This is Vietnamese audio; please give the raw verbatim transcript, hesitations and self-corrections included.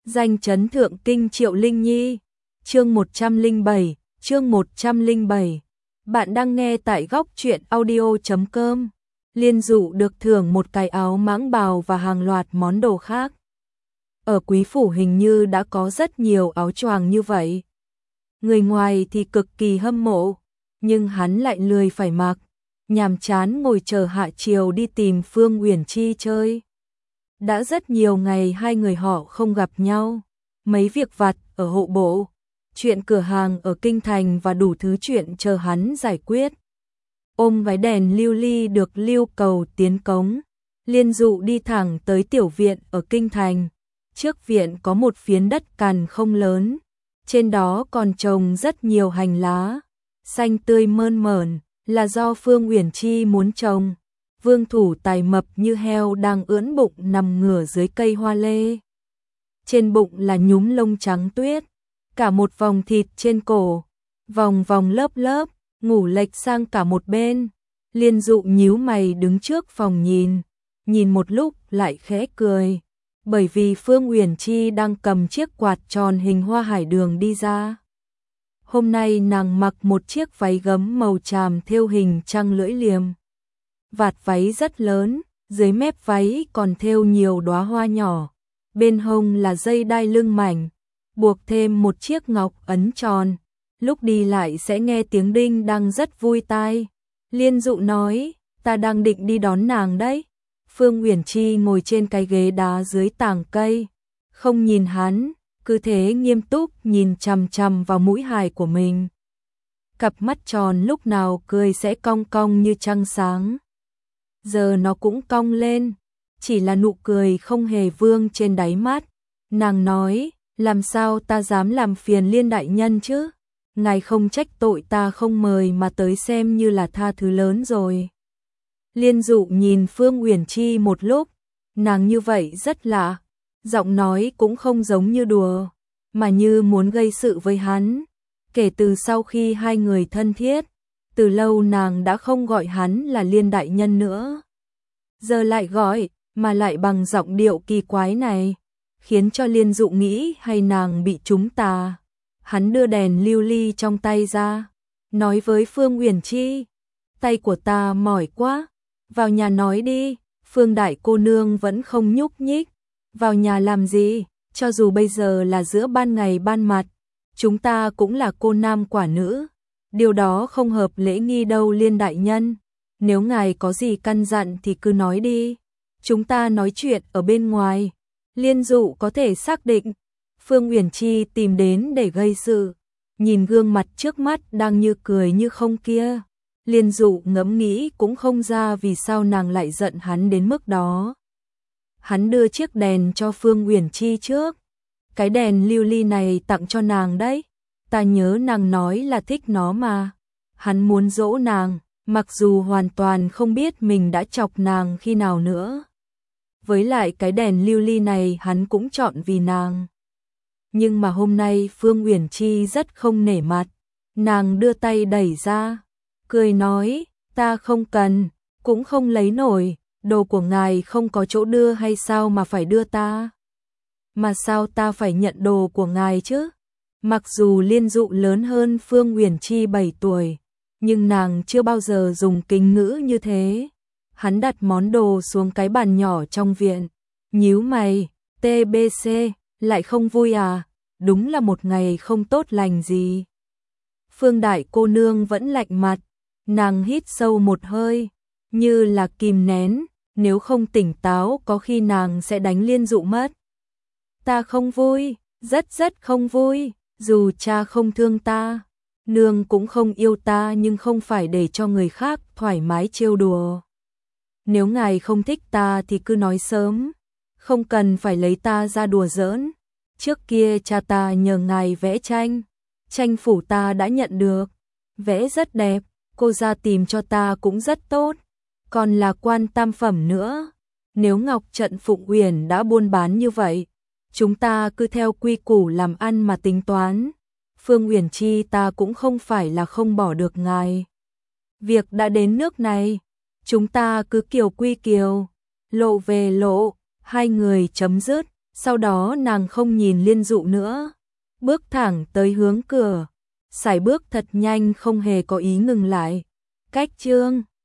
Danh chấn thượng kinh Triệu Linh Nhi, chương một trăm lẻ bảy, chương một trăm lẻ bảy. Bạn đang nghe tại góc truyện audio chấm com. Liên Dụ được thưởng một cái áo mãng bào và hàng loạt món đồ khác. Ở Quý phủ hình như đã có rất nhiều áo choàng như vậy. Người ngoài thì cực kỳ hâm mộ, nhưng hắn lại lười phải mặc, nhàm chán ngồi chờ hạ chiều đi tìm Phương Uyển Chi chơi. Đã rất nhiều ngày hai người họ không gặp nhau, mấy việc vặt ở hộ bộ, chuyện cửa hàng ở kinh thành và đủ thứ chuyện chờ hắn giải quyết. Ôm váy đèn lưu ly được lưu cầu tiến cống, Liên Dụ đi thẳng tới tiểu viện ở kinh thành. Trước viện có một phiến đất cằn không lớn, trên đó còn trồng rất nhiều hành lá, xanh tươi mơn mởn, là do Phương Uyển Chi muốn trồng. Vương thủ tài mập như heo đang ưỡn bụng nằm ngửa dưới cây hoa lê. Trên bụng là nhúm lông trắng tuyết, cả một vòng thịt trên cổ, vòng vòng lớp lớp, ngủ lệch sang cả một bên. Liên Dụ nhíu mày đứng trước phòng nhìn, nhìn một lúc lại khẽ cười, bởi vì Phương Uyển Chi đang cầm chiếc quạt tròn hình hoa hải đường đi ra. Hôm nay nàng mặc một chiếc váy gấm màu tràm thêu hình trăng lưỡi liềm. Vạt váy rất lớn, dưới mép váy còn thêu nhiều đóa hoa nhỏ, bên hông là dây đai lưng mảnh, buộc thêm một chiếc ngọc ấn tròn, lúc đi lại sẽ nghe tiếng đinh đang rất vui tai. Liên Dụ nói, ta đang định đi đón nàng đấy. Phương Uyển Chi ngồi trên cái ghế đá dưới tàng cây, không nhìn hắn, cứ thế nghiêm túc nhìn chằm chằm vào mũi hài của mình. Cặp mắt tròn lúc nào cười sẽ cong cong như trăng sáng. Giờ nó cũng cong lên, chỉ là nụ cười không hề vương trên đáy mắt. Nàng nói, làm sao ta dám làm phiền Liên đại nhân chứ? Ngài không trách tội ta không mời mà tới xem như là tha thứ lớn rồi. Liên Dụ nhìn Phương Uyển Chi một lúc, nàng như vậy rất lạ, giọng nói cũng không giống như đùa, mà như muốn gây sự với hắn. Kể từ sau khi hai người thân thiết, từ lâu nàng đã không gọi hắn là Liên đại nhân nữa. Giờ lại gọi, mà lại bằng giọng điệu kỳ quái này, khiến cho Liên Dụ nghĩ hay nàng bị trúng tà. Hắn đưa đèn lưu ly trong tay ra, nói với Phương Uyển Chi, tay của ta mỏi quá, vào nhà nói đi. Phương đại cô nương vẫn không nhúc nhích, vào nhà làm gì, cho dù bây giờ là giữa ban ngày ban mặt, chúng ta cũng là cô nam quả nữ, điều đó không hợp lễ nghi đâu Liên đại nhân. Nếu ngài có gì căn dặn thì cứ nói đi, chúng ta nói chuyện ở bên ngoài. Liên Dụ có thể xác định Phương Uyển Chi tìm đến để gây sự, nhìn gương mặt trước mắt đang như cười như không kia, Liên Dụ ngẫm nghĩ cũng không ra vì sao nàng lại giận hắn đến mức đó. Hắn đưa chiếc đèn cho Phương Uyển Chi trước, cái đèn lưu ly này tặng cho nàng đấy, ta nhớ nàng nói là thích nó mà. Hắn muốn dỗ nàng, mặc dù hoàn toàn không biết mình đã chọc nàng khi nào nữa. Với lại cái đèn lưu ly này hắn cũng chọn vì nàng. Nhưng mà hôm nay Phương Uyển Chi rất không nể mặt, nàng đưa tay đẩy ra, cười nói, ta không cần, cũng không lấy nổi, đồ của ngài không có chỗ đưa hay sao mà phải đưa ta? Mà sao ta phải nhận đồ của ngài chứ? Mặc dù Liên Dụ lớn hơn Phương Uyển Chi bảy tuổi, nhưng nàng chưa bao giờ dùng kính ngữ như thế. Hắn đặt món đồ xuống cái bàn nhỏ trong viện, nhíu mày, tê bê xê, lại không vui à? Đúng là một ngày không tốt lành gì. Phương đại cô nương vẫn lạnh mặt, nàng hít sâu một hơi, như là kìm nén, nếu không tỉnh táo có khi nàng sẽ đánh Liên Dụ mất. Ta không vui, rất rất không vui, dù cha không thương ta, nương cũng không yêu ta, nhưng không phải để cho người khác thoải mái trêu đùa. Nếu ngài không thích ta thì cứ nói sớm, không cần phải lấy ta ra đùa giỡn. Trước kia cha ta nhờ ngài vẽ tranh, tranh phủ ta đã nhận được, vẽ rất đẹp, cô ra tìm cho ta cũng rất tốt, còn là quan tam phẩm nữa. Nếu Ngọc Trận Phụng Uyển đã buôn bán như vậy, chúng ta cứ theo quy củ làm ăn mà tính toán. Phương Uyển Chi ta cũng không phải là không bỏ được ngài. Việc đã đến nước này, chúng ta cứ kiều quy kiều, lộ về lộ, hai người chấm dứt. Sau đó nàng không nhìn Liên Dụ nữa, bước thẳng tới hướng cửa, sải bước thật nhanh không hề có ý ngừng lại. Cách chương